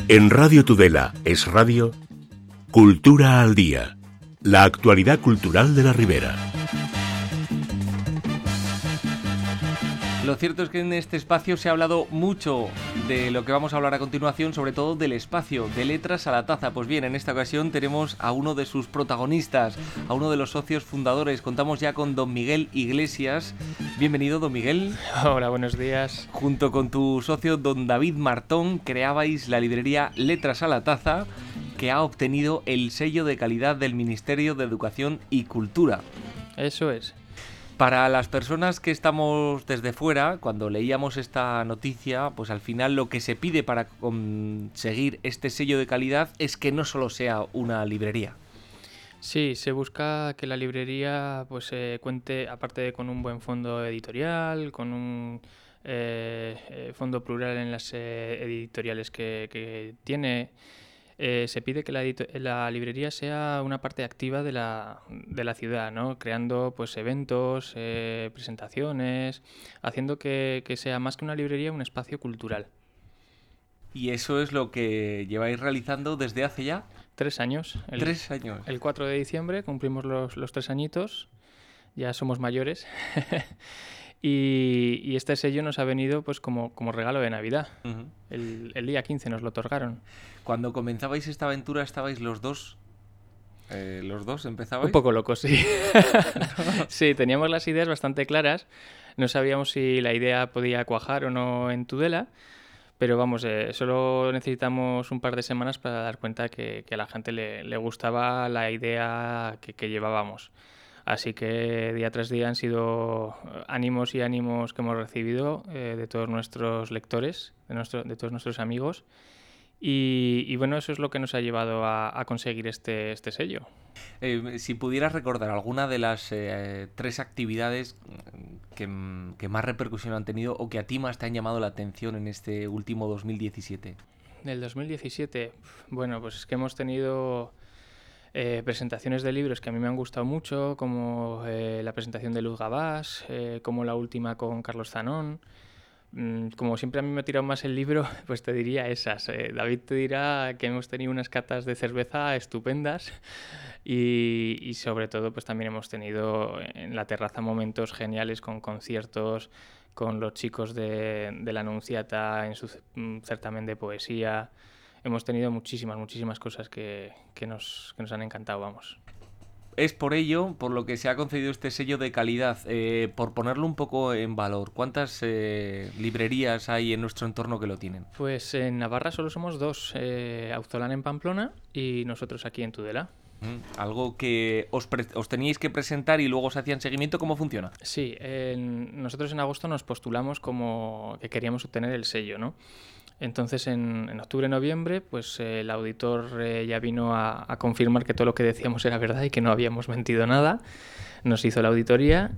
En Radio Tudela es Radio, Cultura al Día, la actualidad cultural de la Ribera. Lo cierto es que en este espacio se ha hablado mucho de lo que vamos a hablar a continuación, sobre todo del espacio, de Letras a la Taza. Pues bien, en esta ocasión tenemos a uno de sus protagonistas, a uno de los socios fundadores. Contamos ya con don Miguel Iglesias. Bienvenido, don Miguel. Hola, buenos días. Junto con tu socio, don David Martón, creabais la librería Letras a la Taza, que ha obtenido el sello de calidad del Ministerio de Educación y Cultura. Eso es. Para las personas que estamos desde fuera, cuando leíamos esta noticia, pues al final lo que se pide para conseguir este sello de calidad es que no solo sea una librería. Sí, se busca que la librería pues cuente, aparte de con un buen fondo editorial, con un fondo plural en las editoriales que tiene. Se pide que la librería sea una parte activa de la ciudad, ¿no? Creando pues eventos, presentaciones, haciendo que sea más que una librería, un espacio cultural. ¿Y eso es lo que lleváis realizando desde hace ya? 3 años. 3 años. El 4 de diciembre cumplimos los 3 añitos, ya somos mayores. Y este sello nos ha venido pues como regalo de Navidad. Uh-huh. El día 15 nos lo otorgaron. Cuando comenzabais esta aventura, ¿estabais los dos? ¿Los dos empezabais? Un poco locos, sí. Sí, teníamos las ideas bastante claras. No sabíamos si la idea podía cuajar o no en Tudela. Pero vamos, solo necesitamos un par de semanas para dar cuenta que a la gente le gustaba la idea que llevábamos. Así que día tras día han sido ánimos y ánimos que hemos recibido de todos nuestros lectores, de todos nuestros amigos. Y bueno, eso es lo que nos ha llevado a conseguir este sello. Si pudieras recordar alguna de las 3 actividades que más repercusión han tenido o que a ti más te han llamado la atención en este último 2017. Del 2017, bueno, pues es que hemos tenido presentaciones de libros que a mí me han gustado mucho, como la presentación de Luz Gabás, como la última con Carlos Zanón. Como siempre a mí me ha tirado más el libro, pues te diría esas. David te dirá que hemos tenido unas catas de cerveza estupendas y sobre todo pues también hemos tenido en la terraza momentos geniales con conciertos, con los chicos de la Anunciata en su certamen de poesía. Hemos tenido muchísimas cosas que nos han encantado, vamos. Es por ello por lo que se ha concedido este sello de calidad. Por ponerlo un poco en valor, ¿cuántas librerías hay en nuestro entorno que lo tienen? Pues en Navarra solo somos 2, Auzolana en Pamplona y nosotros aquí en Tudela. Algo que os teníais que presentar y luego os hacían seguimiento. ¿Cómo funciona? Sí, nosotros en agosto nos postulamos como que queríamos obtener el sello, ¿no? Entonces en octubre-noviembre pues el auditor ya vino a confirmar que todo lo que decíamos era verdad y que no habíamos mentido nada. Nos hizo la auditoría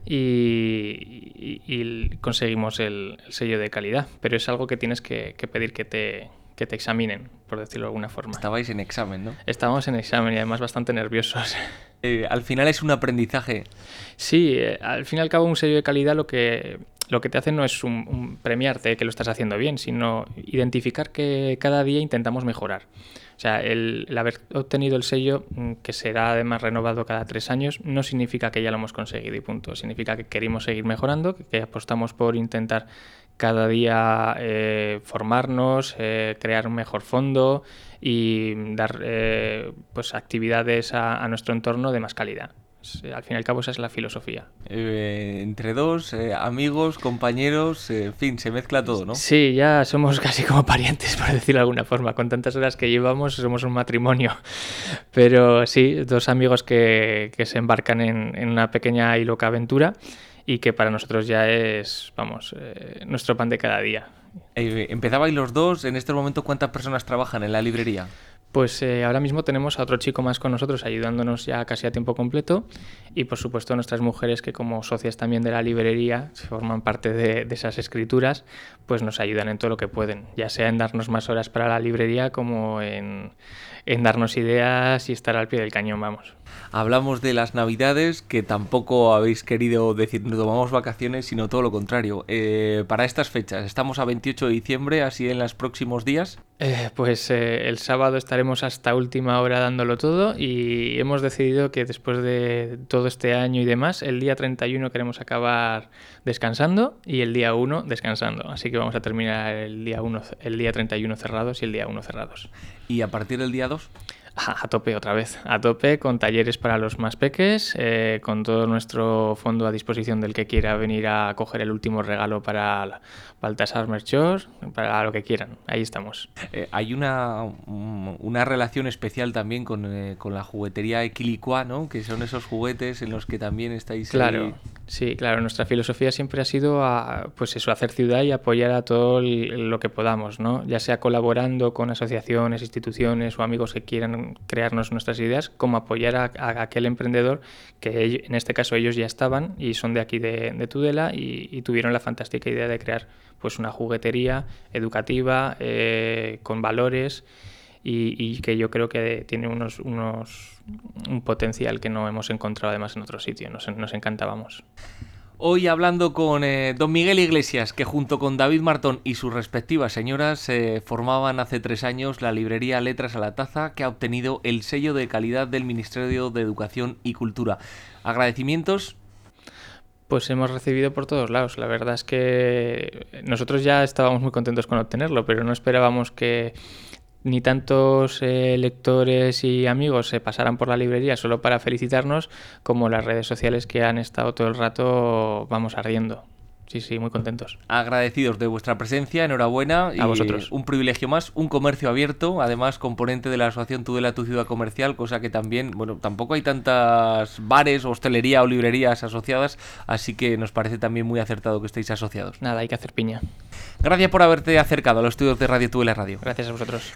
y conseguimos el sello de calidad, pero es algo que tienes que pedir que te examinen, por decirlo de alguna forma. Estabais en examen, ¿no? Estábamos en examen y además bastante nerviosos. Al final es un aprendizaje. Sí, al fin y al cabo un sello de calidad lo que te hace no es un premiarte que lo estás haciendo bien, sino identificar que cada día intentamos mejorar. O sea, el haber obtenido el sello, que será además renovado cada 3 años, no significa que ya lo hemos conseguido y punto. Significa que queremos seguir mejorando, que apostamos por intentar cada día formarnos, crear un mejor fondo y dar pues actividades a nuestro entorno de más calidad. Al fin y al cabo esa es la filosofía. Entre dos, amigos, compañeros, en fin, se mezcla todo, ¿no? Sí, ya somos casi como parientes, por decirlo de alguna forma. Con tantas horas que llevamos somos un matrimonio. Pero sí, 2 amigos que se embarcan en una pequeña y loca aventura y que para nosotros ya es, vamos, nuestro pan de cada día. Empezabais los dos. En este momento, ¿cuántas personas trabajan en la librería? Pues ahora mismo tenemos a otro chico más con nosotros ayudándonos ya casi a tiempo completo y por supuesto nuestras mujeres que como socias también de la librería forman parte de esas escrituras, pues nos ayudan en todo lo que pueden, ya sea en darnos más horas para la librería como en darnos ideas y estar al pie del cañón, vamos. Hablamos de las Navidades, que tampoco habéis querido decir nos tomamos vacaciones, sino todo lo contrario. Para estas fechas, estamos a 28 de diciembre, así en los próximos días. El sábado estaremos hasta última hora dándolo todo y hemos decidido que después de todo este año y demás, el día 31 queremos acabar descansando y el día 1 descansando. Así que vamos a terminar el día 31 cerrados y el día 1 cerrados. ¿Y a partir del día 2? A tope otra vez, a tope con talleres para los más peques, con todo nuestro fondo a disposición del que quiera venir a coger el último regalo para Baltasar Melchor, para lo que quieran, ahí estamos. Hay una relación especial también con la juguetería Equilicua, ¿no? Que son esos juguetes en los que también estáis claro. Ahí. Sí, claro, nuestra filosofía siempre ha sido hacer ciudad y apoyar a todo lo que podamos, ¿no? Ya sea colaborando con asociaciones, instituciones o amigos que quieran crearnos nuestras ideas, como apoyar a aquel emprendedor que en este caso ellos ya estaban y son de aquí de Tudela y tuvieron la fantástica idea de crear pues una juguetería educativa con valores y que yo creo que tiene un potencial que no hemos encontrado además en otro sitio. Nos encantábamos. Hoy hablando con don Miguel Iglesias, que junto con David Martón y sus respectivas señoras formaban hace 3 años la librería Letras a la Taza, que ha obtenido el sello de calidad del Ministerio de Educación y Cultura. Agradecimientos. Pues hemos recibido por todos lados. La verdad es que nosotros ya estábamos muy contentos con obtenerlo, pero no esperábamos que ni tantos lectores y amigos se pasaran por la librería solo para felicitarnos, como las redes sociales que han estado todo el rato, ardiendo. Sí, muy contentos. Agradecidos de vuestra presencia, enhorabuena. A vosotros. Un privilegio más, un comercio abierto, además componente de la asociación Tudela Tu Ciudad Comercial, cosa que también, tampoco hay tantas bares, hostelería o librerías asociadas, así que nos parece también muy acertado que estéis asociados. Nada, hay que hacer piña. Gracias por haberte acercado a los estudios de Radio Tudela Radio. Gracias a vosotros.